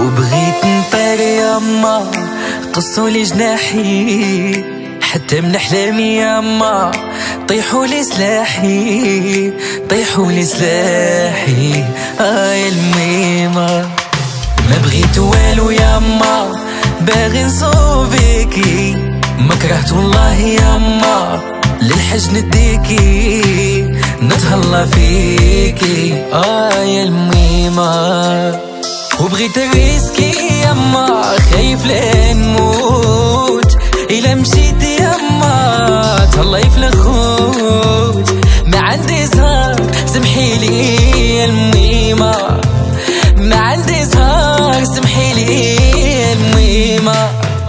وبغيت نطير ياما قصولي جناحي، حتى من احلامي ياما طيحولي سلاحي، طيحولي سلاحي. يا الميمة ما بغيت والو ياما، باغي نصوبيكي، ما كرهت والله ياما للحج نديكي، نتهلا فيكي. يا الميمة وبغيت الريسكي ياما، خايف لين نموت إلا مشيت ياما، تهلاي في الخوت. ما عندي زهر سمحيلي يا الميمة، ما عندي زهر سمحيلي يا الميمة.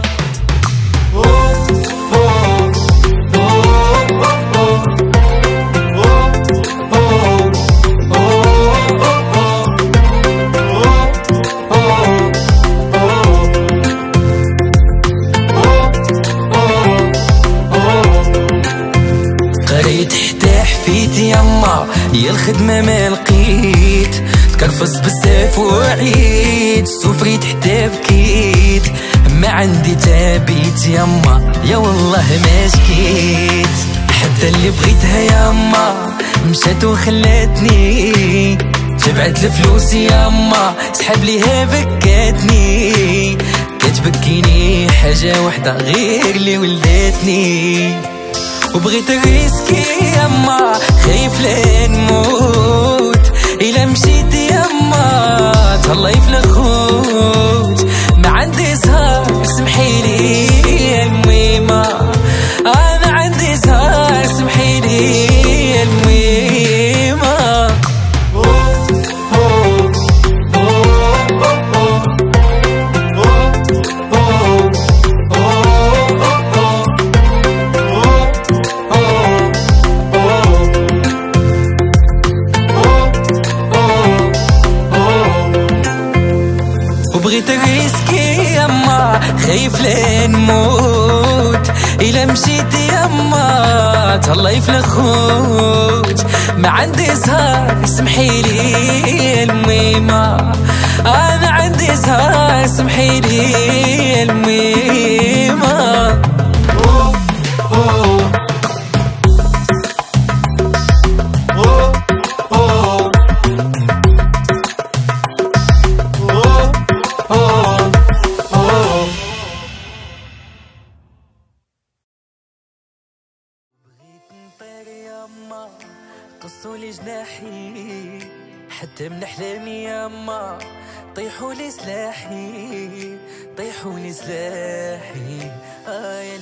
قريت حتى حفيت ياما، يا الخدمة ما لقيت، تكرفص بزاف وعيد، سفريت حتى بكيت، ما عندي تابيت ياما، يا والله ما شكيت. حتى اللي بغيتها ياما مشات وخلاتني، جمعت الفلوس ياما سحب ليها بكاتني، كتبكيني حاجة وحدة غير اللي ولدتني. وبغيت الريسكي ياما، خايف لين نموت إلا مشيت ياما، تهلاي في الخوت. ما عندي زهر سمحيلي يا الميمة، ما عندي زهر سمحيلي يا الميمة. وبغيت الريسكي ياما، خايف لين نموت إلا مشيت ياما، تهلاي في الخوت. ما عندي زهر سمحيلي يا الميمة، ما عندي زهر سمحيلي يا الميمة. قصولي جناحي، حتى من احلامي ياما طيحولي سلاحي، طيحولي سلاحي.